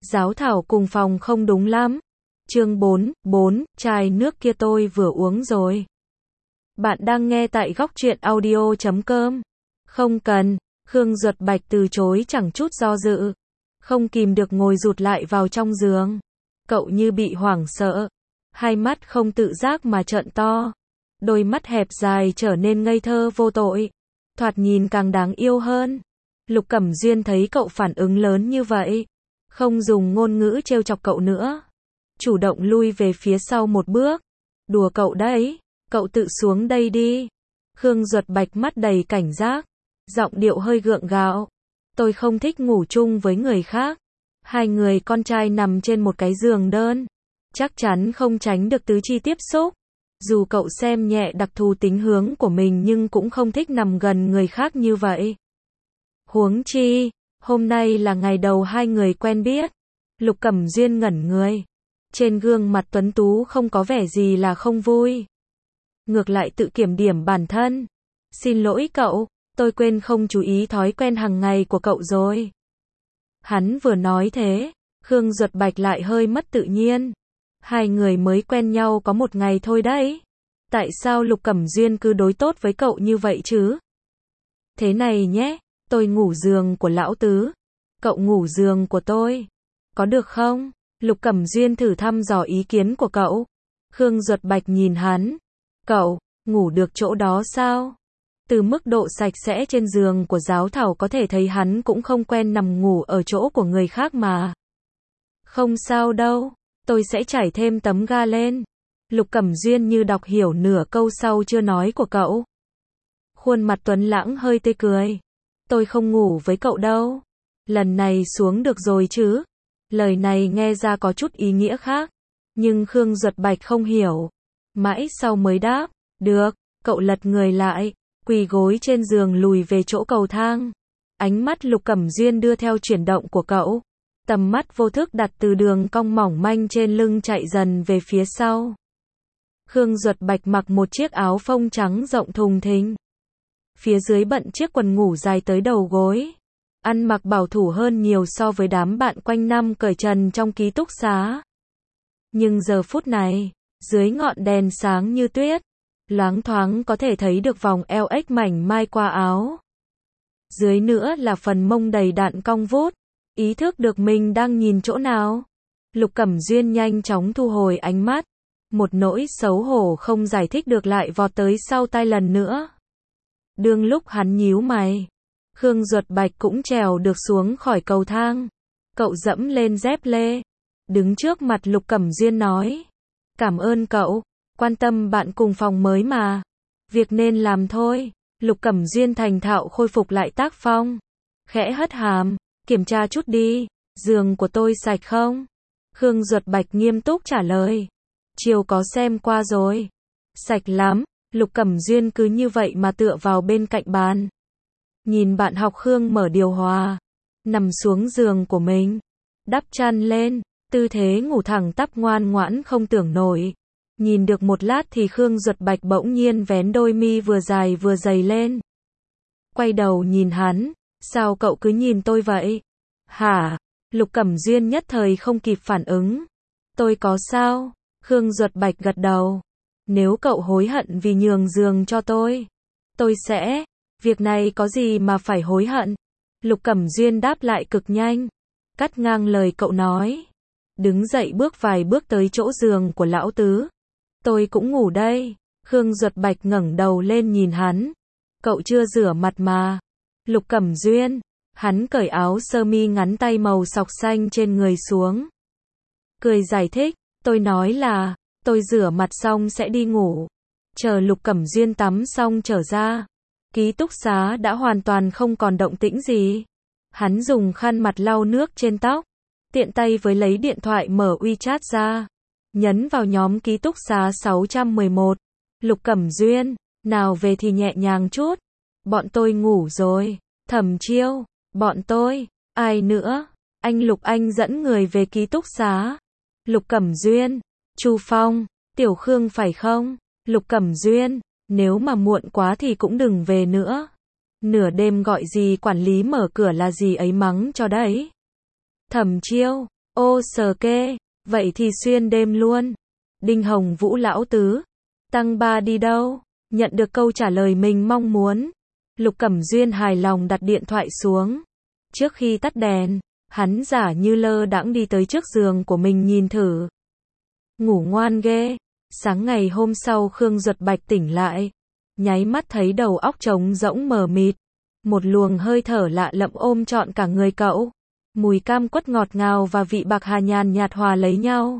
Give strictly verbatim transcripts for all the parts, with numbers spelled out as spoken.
Giáo thảo cùng phòng không đúng lắm. Chương bốn, bốn, chai nước kia tôi vừa uống rồi. Bạn đang nghe tại góc truyện audio chấm com. Không cần, Khương Duật Bạch từ chối chẳng chút do dự. Không kìm được ngồi rụt lại vào trong giường. Cậu như bị hoảng sợ. Hai mắt không tự giác mà trợn to. Đôi mắt hẹp dài trở nên ngây thơ vô tội. Thoạt nhìn càng đáng yêu hơn. Lục Cẩm Duyên thấy cậu phản ứng lớn như vậy. Không dùng ngôn ngữ trêu chọc cậu nữa. Chủ động lui về phía sau một bước. Đùa cậu đấy. Cậu tự xuống đây đi. Khương Duật Bạch mắt đầy cảnh giác. Giọng điệu hơi gượng gạo. Tôi không thích ngủ chung với người khác. Hai người con trai nằm trên một cái giường đơn. Chắc chắn không tránh được tứ chi tiếp xúc. Dù cậu xem nhẹ đặc thù tính hướng của mình nhưng cũng không thích nằm gần người khác như vậy. Huống chi, hôm nay là ngày đầu hai người quen biết. Lục Cẩm Duyên ngẩn người. Trên gương mặt tuấn tú không có vẻ gì là không vui. Ngược lại tự kiểm điểm bản thân. Xin lỗi cậu, tôi quên không chú ý thói quen hàng ngày của cậu rồi. Hắn vừa nói thế, Khương Duật Bạch lại hơi mất tự nhiên. Hai người mới quen nhau có một ngày thôi đấy. Tại sao Lục Cẩm Duyên cứ đối tốt với cậu như vậy chứ? Thế này nhé, tôi ngủ giường của lão tứ. Cậu ngủ giường của tôi. Có được không? Lục Cẩm Duyên thử thăm dò ý kiến của cậu. Khương Duật Bạch nhìn hắn. Cậu, ngủ được chỗ đó sao? Từ mức độ sạch sẽ trên giường của giáo thảo có thể thấy hắn cũng không quen nằm ngủ ở chỗ của người khác mà. Không sao đâu, tôi sẽ trải thêm tấm ga lên. Lục Cẩm Duyên như đọc hiểu nửa câu sau chưa nói của cậu. Khuôn mặt tuấn lãng hơi tươi cười. Tôi không ngủ với cậu đâu. Lần này xuống được rồi chứ? Lời này nghe ra có chút ý nghĩa khác. Nhưng Khương Duật Bạch không hiểu. Mãi sau mới đáp. Được, cậu lật người lại. Quỳ gối trên giường lùi về chỗ cầu thang. Ánh mắt Lục Cẩm Duyên đưa theo chuyển động của cậu. Tầm mắt vô thức đặt từ đường cong mỏng manh trên lưng chạy dần về phía sau. Khương Duật Bạch mặc một chiếc áo phông trắng rộng thùng thình. Phía dưới bận chiếc quần ngủ dài tới đầu gối. Ăn mặc bảo thủ hơn nhiều so với đám bạn quanh năm cởi trần trong ký túc xá. Nhưng giờ phút này, dưới ngọn đèn sáng như tuyết, loáng thoáng có thể thấy được vòng eo ếch mảnh mai qua áo. Dưới nữa là phần mông đầy đặn cong vút. Ý thức được mình đang nhìn chỗ nào. Lục Cẩm Duyên nhanh chóng thu hồi ánh mắt. Một nỗi xấu hổ không giải thích được lại vọt tới sau tai lần nữa. Đương lúc hắn nhíu mày, Khương Duật Bạch cũng trèo được xuống khỏi cầu thang. Cậu dẫm lên dép lê. Đứng trước mặt Lục Cẩm Duyên nói. Cảm ơn cậu, quan tâm bạn cùng phòng mới mà. Việc nên làm thôi. Lục Cẩm Duyên thành thạo khôi phục lại tác phong. Khẽ hất hàm, kiểm tra chút đi, giường của tôi sạch không? Khương Duật Bạch nghiêm túc trả lời. Chiều có xem qua rồi. Sạch lắm. Lục Cẩm Duyên cứ như vậy mà tựa vào bên cạnh bàn. Nhìn bạn học Khương mở điều hòa. Nằm xuống giường của mình. Đắp chăn lên. Tư thế ngủ thẳng tắp ngoan ngoãn không tưởng nổi. Nhìn được một lát thì Khương Duật Bạch bỗng nhiên vén đôi mi vừa dài vừa dày lên. Quay đầu nhìn hắn. Sao cậu cứ nhìn tôi vậy? Hả? Lục Cẩm Duyên nhất thời không kịp phản ứng. Tôi có sao? Khương Duật Bạch gật đầu. Nếu cậu hối hận vì nhường giường cho tôi, tôi sẽ... Việc này có gì mà phải hối hận? Lục Cẩm Duyên đáp lại cực nhanh. Cắt ngang lời cậu nói. Đứng dậy bước vài bước tới chỗ giường của lão tứ. Tôi cũng ngủ đây. Khương Duật Bạch ngẩng đầu lên nhìn hắn. Cậu chưa rửa mặt mà. Lục Cẩm Duyên. Hắn cởi áo sơ mi ngắn tay màu sọc xanh trên người xuống. Cười giải thích. Tôi nói là, tôi rửa mặt xong sẽ đi ngủ. Chờ Lục Cẩm Duyên tắm xong trở ra. Ký túc xá đã hoàn toàn không còn động tĩnh gì. Hắn dùng khăn mặt lau nước trên tóc. Tiện tay với lấy điện thoại mở WeChat ra. Nhấn vào nhóm ký túc xá sáu trăm mười một. Lục Cẩm Duyên, nào về thì nhẹ nhàng chút. Bọn tôi ngủ rồi. Thẩm Chiêu, bọn tôi, ai nữa? Anh Lục anh dẫn người về ký túc xá. Lục Cẩm Duyên, Chu Phong, Tiểu Khương phải không? Lục Cẩm Duyên, nếu mà muộn quá thì cũng đừng về nữa. Nửa đêm gọi gì quản lý mở cửa là gì ấy mắng cho đấy. Thẩm Chiêu, Ô sờ kê, vậy thì xuyên đêm luôn. Đinh Hồng Vũ lão tứ, tăng ba đi đâu? Nhận được câu trả lời mình mong muốn, Lục Cẩm Duyên hài lòng đặt điện thoại xuống. Trước khi tắt đèn, hắn giả như lơ đãng đi tới trước giường của mình nhìn thử. Ngủ ngoan ghê. Sáng ngày hôm sau Khương Duật Bạch tỉnh lại, nháy mắt thấy đầu óc trống rỗng mờ mịt. Một luồng hơi thở lạ lẫm ôm trọn cả người cậu. Mùi cam quất ngọt ngào và vị bạc hà nhàn nhạt hòa lấy nhau.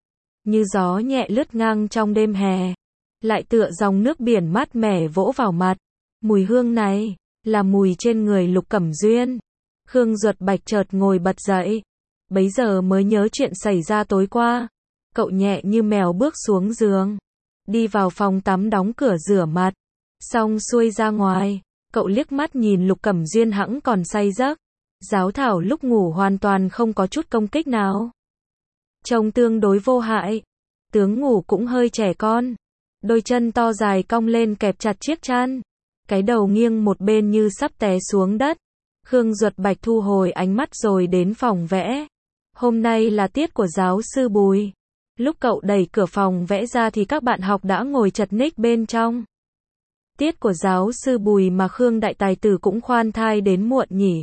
Như gió nhẹ lướt ngang trong đêm hè, lại tựa dòng nước biển mát mẻ vỗ vào mặt. Mùi hương này, là mùi trên người Lục Cẩm Duyên. Khương Duật Bạch chợt ngồi bật dậy. Bấy giờ mới nhớ chuyện xảy ra tối qua. Cậu nhẹ như mèo bước xuống giường, đi vào phòng tắm đóng cửa rửa mặt. Xong xuôi ra ngoài, cậu liếc mắt nhìn Lục Cẩm Duyên hẵng còn say giấc. Giáo thảo lúc ngủ hoàn toàn không có chút công kích nào. Trông tương đối vô hại. Tướng ngủ cũng hơi trẻ con. Đôi chân to dài cong lên kẹp chặt chiếc chăn. Cái đầu nghiêng một bên như sắp té xuống đất. Khương Duật Bạch thu hồi ánh mắt rồi đến phòng vẽ. Hôm nay là tiết của giáo sư Bùi. Lúc cậu đẩy cửa phòng vẽ ra thì các bạn học đã ngồi chật ních bên trong. Tiết của giáo sư Bùi mà Khương đại tài tử cũng khoan thai đến muộn nhỉ.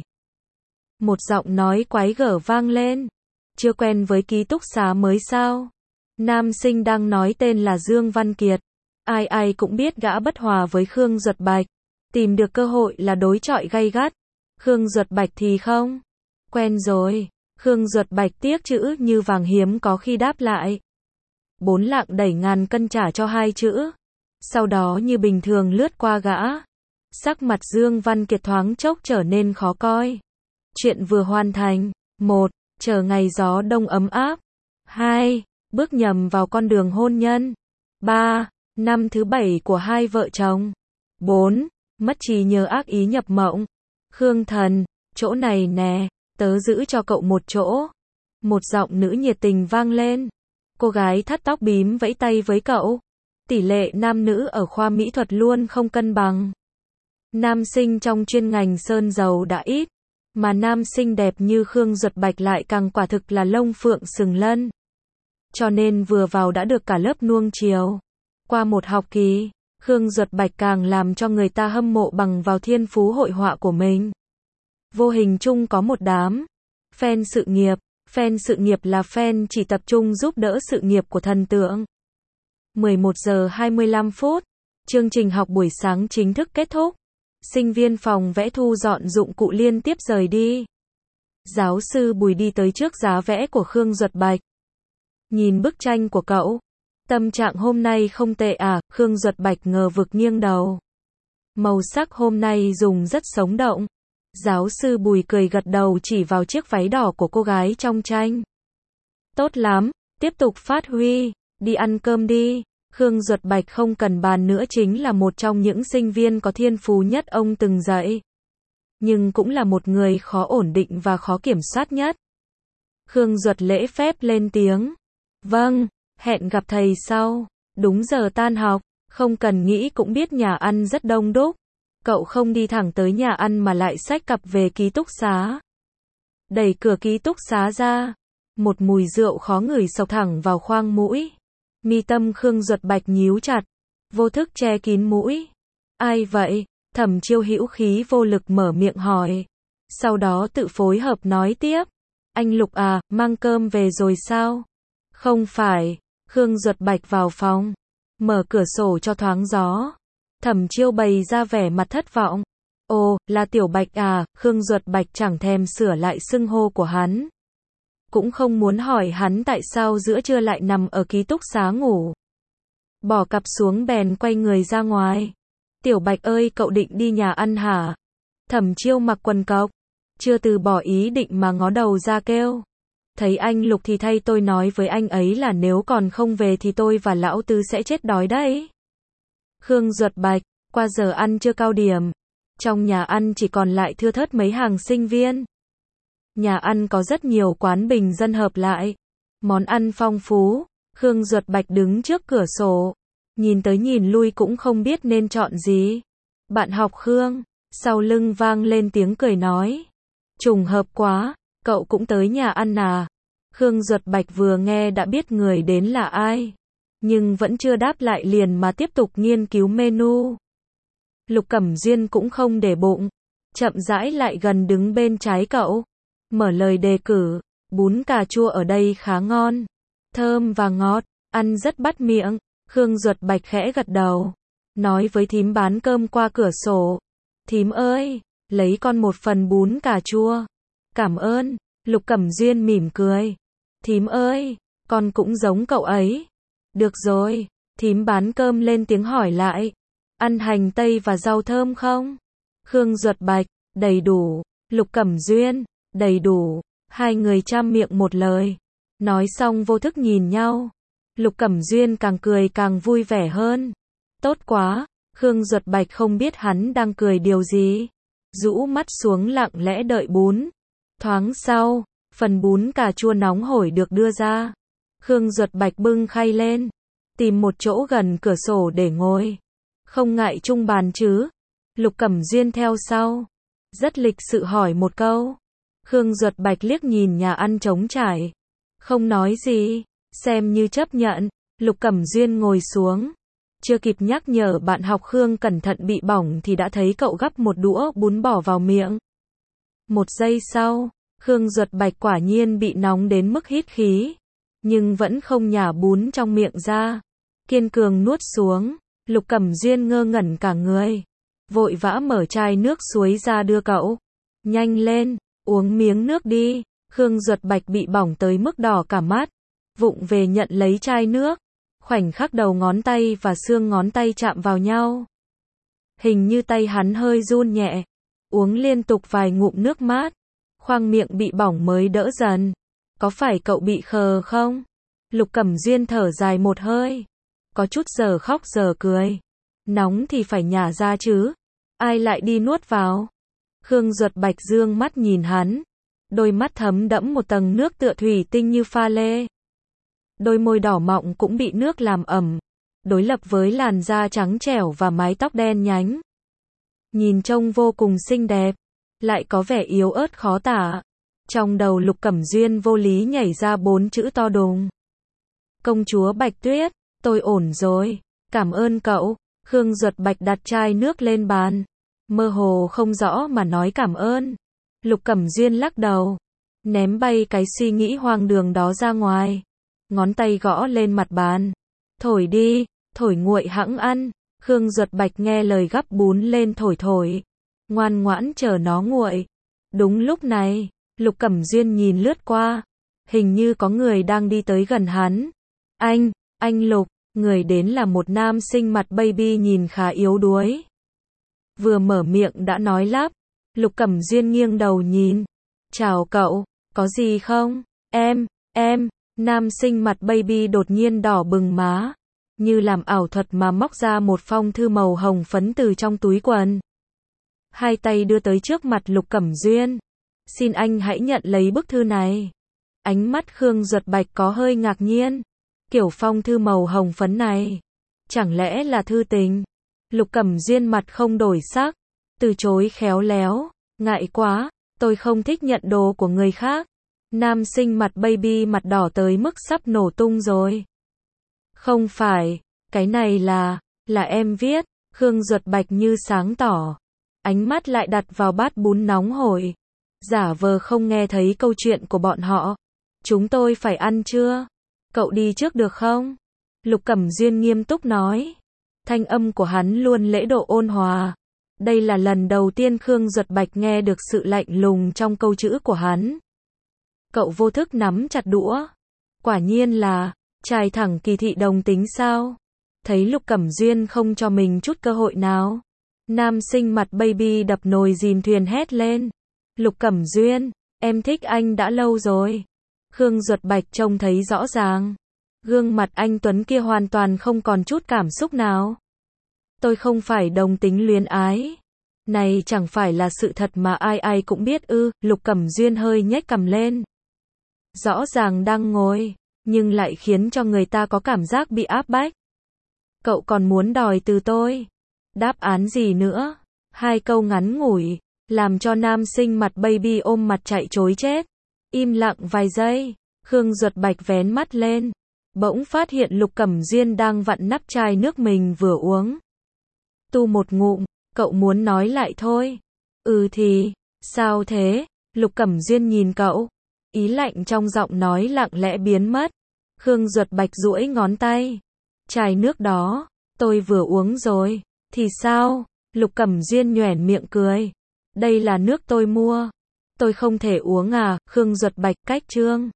Một giọng nói quái gở vang lên. Chưa quen với ký túc xá mới sao? Nam sinh đang nói tên là Dương Văn Kiệt. Ai ai cũng biết gã bất hòa với Khương Duật Bạch. Tìm được cơ hội là đối chọi gay gắt. Khương Duật Bạch thì không. Quen rồi. Khương Duật Bạch tiếc chữ như vàng hiếm có khi đáp lại. Bốn lạng đẩy ngàn cân trả cho hai chữ. Sau đó như bình thường lướt qua gã. Sắc mặt Dương Văn Kiệt thoáng chốc trở nên khó coi. Chuyện vừa hoàn thành. Một. Chờ ngày gió đông ấm áp. Hai. Bước nhầm vào con đường hôn nhân. Ba. Năm thứ bảy của hai vợ chồng. Bốn. Mất trí nhớ ác ý nhập mộng. Khương thần, chỗ này nè, tớ giữ cho cậu một chỗ. Một giọng nữ nhiệt tình vang lên. Cô gái thắt tóc bím vẫy tay với cậu. Tỷ lệ nam nữ ở khoa mỹ thuật luôn không cân bằng. Nam sinh trong chuyên ngành sơn dầu đã ít, mà nam sinh đẹp như Khương Duật Bạch lại càng quả thực là lông phượng sừng lân. Cho nên vừa vào đã được cả lớp nuông chiều. Qua một học kỳ, Khương Duật Bạch càng làm cho người ta hâm mộ bằng vào thiên phú hội họa của mình. Vô hình chung có một đám fan sự nghiệp. Fan sự nghiệp là fan chỉ tập trung giúp đỡ sự nghiệp của thần tượng. mười một giờ hai mươi lăm phút, chương trình học buổi sáng chính thức kết thúc. Sinh viên phòng vẽ thu dọn dụng cụ liên tiếp rời đi. Giáo sư Bùi đi tới trước giá vẽ của Khương Duật Bạch. Nhìn bức tranh của cậu. Tâm trạng hôm nay không tệ à? Khương Duật Bạch ngờ vực nghiêng đầu. Màu sắc hôm nay dùng rất sống động. Giáo sư Bùi cười gật đầu chỉ vào chiếc váy đỏ của cô gái trong tranh. Tốt lắm, tiếp tục phát huy, đi ăn cơm đi. Khương Duật Bạch không cần bàn nữa chính là một trong những sinh viên có thiên phú nhất ông từng dạy. Nhưng cũng là một người khó ổn định và khó kiểm soát nhất. Khương Duật lễ phép lên tiếng. Vâng, hẹn gặp thầy sau. Đúng giờ tan học, không cần nghĩ cũng biết nhà ăn rất đông đúc. Cậu không đi thẳng tới nhà ăn mà lại xách cặp về ký túc xá. Đẩy cửa ký túc xá ra. Một mùi rượu khó ngửi xộc thẳng vào khoang mũi. Mi tâm Khương Duật Bạch nhíu chặt. Vô thức che kín mũi. Ai vậy? Thẩm Chiêu hữu khí vô lực mở miệng hỏi. Sau đó tự phối hợp nói tiếp. Anh Lục à, mang cơm về rồi sao? Không phải. Khương Duật Bạch vào phòng. Mở cửa sổ cho thoáng gió. Thẩm Chiêu bày ra vẻ mặt thất vọng. Ồ, là Tiểu Bạch à? Khương Duật Bạch chẳng thèm sửa lại xưng hô của hắn. Cũng không muốn hỏi hắn tại sao giữa trưa lại nằm ở ký túc xá ngủ. Bỏ cặp xuống bèn quay người ra ngoài. Tiểu Bạch ơi, cậu định đi nhà ăn hả? Thẩm Chiêu mặc quần cộc, chưa từ bỏ ý định mà ngó đầu ra kêu. Thấy anh Lục thì thay tôi nói với anh ấy là nếu còn không về thì tôi và lão Tư sẽ chết đói đấy. Khương Duật Bạch, qua giờ ăn trưa cao điểm. Trong nhà ăn chỉ còn lại thưa thớt mấy hàng sinh viên. Nhà ăn có rất nhiều quán bình dân hợp lại. Món ăn phong phú. Khương Duật Bạch đứng trước cửa sổ. Nhìn tới nhìn lui cũng không biết nên chọn gì. Bạn học Khương. Sau lưng vang lên tiếng cười nói. Trùng hợp quá, cậu cũng tới nhà ăn à? Khương Duật Bạch vừa nghe đã biết người đến là ai, nhưng vẫn chưa đáp lại liền mà tiếp tục nghiên cứu menu. Lục Cẩm Duyên cũng không để bụng, chậm rãi lại gần đứng bên trái cậu, mở lời đề cử, bún cà chua ở đây khá ngon, thơm và ngọt, ăn rất bắt miệng. Khương Duật Bạch khẽ gật đầu, nói với thím bán cơm qua cửa sổ, thím ơi, lấy con một phần bún cà chua. Cảm ơn. Lục Cẩm Duyên mỉm cười, thím ơi, con cũng giống cậu ấy. Được rồi. Thím bán cơm lên tiếng hỏi lại, ăn hành tây và rau thơm không? Khương Duật Bạch, đầy đủ. Lục Cẩm Duyên, đầy đủ. Hai người chăm miệng một lời, nói xong vô thức nhìn nhau. Lục Cẩm Duyên càng cười càng vui vẻ hơn. Tốt quá. Khương Duật Bạch không biết hắn đang cười điều gì, rũ mắt xuống lặng lẽ đợi bún. Thoáng sau, phần bún cà chua nóng hổi được đưa ra. Khương Duật Bạch bưng khay lên, tìm một chỗ gần cửa sổ để ngồi. Không ngại chung bàn chứ? Lục Cẩm Duyên theo sau, rất lịch sự hỏi một câu. Khương Duật Bạch liếc nhìn nhà ăn trống trải, không nói gì, xem như chấp nhận. Lục Cẩm Duyên ngồi xuống, chưa kịp nhắc nhở bạn học Khương cẩn thận bị bỏng thì đã thấy cậu gắp một đũa bún bỏ vào miệng. Một giây sau, Khương Duật Bạch quả nhiên bị nóng đến mức hít khí, nhưng vẫn không nhả bún trong miệng ra, kiên cường nuốt xuống. Lục Cẩm Duyên ngơ ngẩn cả người, vội vã mở chai nước suối ra đưa cậu. Nhanh lên, uống miếng nước đi. Khương Duật Bạch bị bỏng tới mức đỏ cả mắt, vụng về nhận lấy chai nước. Khoảnh khắc đầu ngón tay và xương ngón tay chạm vào nhau, hình như tay hắn hơi run nhẹ, uống liên tục vài ngụm nước mát, khoang miệng bị bỏng mới đỡ dần. Có phải cậu bị khờ không? Lục Cẩm Duyên thở dài một hơi, có chút giờ khóc giờ cười. Nóng thì phải nhả ra chứ, ai lại đi nuốt vào? Khương Duật Bạch dương mắt nhìn hắn, đôi mắt thấm đẫm một tầng nước tựa thủy tinh như pha lê. Đôi môi đỏ mọng cũng bị nước làm ẩm, đối lập với làn da trắng trẻo và mái tóc đen nhánh. Nhìn trông vô cùng xinh đẹp, lại có vẻ yếu ớt khó tả. Trong đầu Lục Cẩm Duyên vô lý nhảy ra bốn chữ to đùng. Công chúa Bạch Tuyết, tôi ổn rồi, cảm ơn cậu. Khương Duật Bạch đặt chai nước lên bàn, mơ hồ không rõ mà nói cảm ơn. Lục Cẩm Duyên lắc đầu, ném bay cái suy nghĩ hoang đường đó ra ngoài. Ngón tay gõ lên mặt bàn, thổi đi, thổi nguội hẵng ăn. Khương Duật Bạch nghe lời gắp bún lên thổi thổi, ngoan ngoãn chờ nó nguội. Đúng lúc này, Lục Cẩm Duyên nhìn lướt qua, hình như có người đang đi tới gần hắn. Anh, anh Lục, người đến là một nam sinh mặt baby nhìn khá yếu đuối. Vừa mở miệng đã nói lắp. Lục Cẩm Duyên nghiêng đầu nhìn. Chào cậu, có gì không? Em, em. Nam sinh mặt baby đột nhiên đỏ bừng má, như làm ảo thuật mà móc ra một phong thư màu hồng phấn từ trong túi quần. Hai tay đưa tới trước mặt Lục Cẩm Duyên. Xin anh hãy nhận lấy bức thư này. Ánh mắt Khương Duật Bạch có hơi ngạc nhiên. Kiểu phong thư màu hồng phấn này, chẳng lẽ là thư tình? Lục Cẩm Duyên mặt không đổi sắc, từ chối khéo léo. Ngại quá, tôi không thích nhận đồ của người khác. Nam sinh mặt baby mặt đỏ tới mức sắp nổ tung rồi. Không phải, cái này là, là em viết. Khương Duật Bạch như sáng tỏ, ánh mắt lại đặt vào bát bún nóng hổi, giả vờ không nghe thấy câu chuyện của bọn họ. Chúng tôi phải ăn chưa? Cậu đi trước được không? Lục Cẩm Duyên nghiêm túc nói. Thanh âm của hắn luôn lễ độ ôn hòa. Đây là lần đầu tiên Khương Duật Bạch nghe được sự lạnh lùng trong câu chữ của hắn. Cậu vô thức nắm chặt đũa. Quả nhiên là, trai thẳng kỳ thị đồng tính sao? Thấy Lục Cẩm Duyên không cho mình chút cơ hội nào. Nam sinh mặt baby đập nồi dìm thuyền hét lên. Lục Cẩm Duyên, em thích anh đã lâu rồi. Khương Duật Bạch trông thấy rõ ràng. Gương mặt anh Tuấn kia hoàn toàn không còn chút cảm xúc nào. Tôi không phải đồng tính luyến ái. Này chẳng phải là sự thật mà ai ai cũng biết ư. Lục Cẩm Duyên hơi nhếch cằm lên. Rõ ràng đang ngồi, nhưng lại khiến cho người ta có cảm giác bị áp bách. Cậu còn muốn đòi từ tôi đáp án gì nữa? Hai câu ngắn ngủi, làm cho nam sinh mặt baby ôm mặt chạy trối chết. Im lặng vài giây, Khương Duật Bạch vén mắt lên, bỗng phát hiện Lục Cẩm Duyên đang vặn nắp chai nước mình vừa uống. Tu một ngụm, cậu muốn nói lại thôi. Ừ thì, sao thế? Lục Cẩm Duyên nhìn cậu, ý lạnh trong giọng nói lặng lẽ biến mất. Khương Duật Bạch duỗi ngón tay. Chai nước đó, tôi vừa uống rồi. Thì sao? Lục Cẩm Duyên nhoẻn miệng cười. Đây là nước tôi mua. Tôi không thể uống à? Khương Duật Bạch cách trương.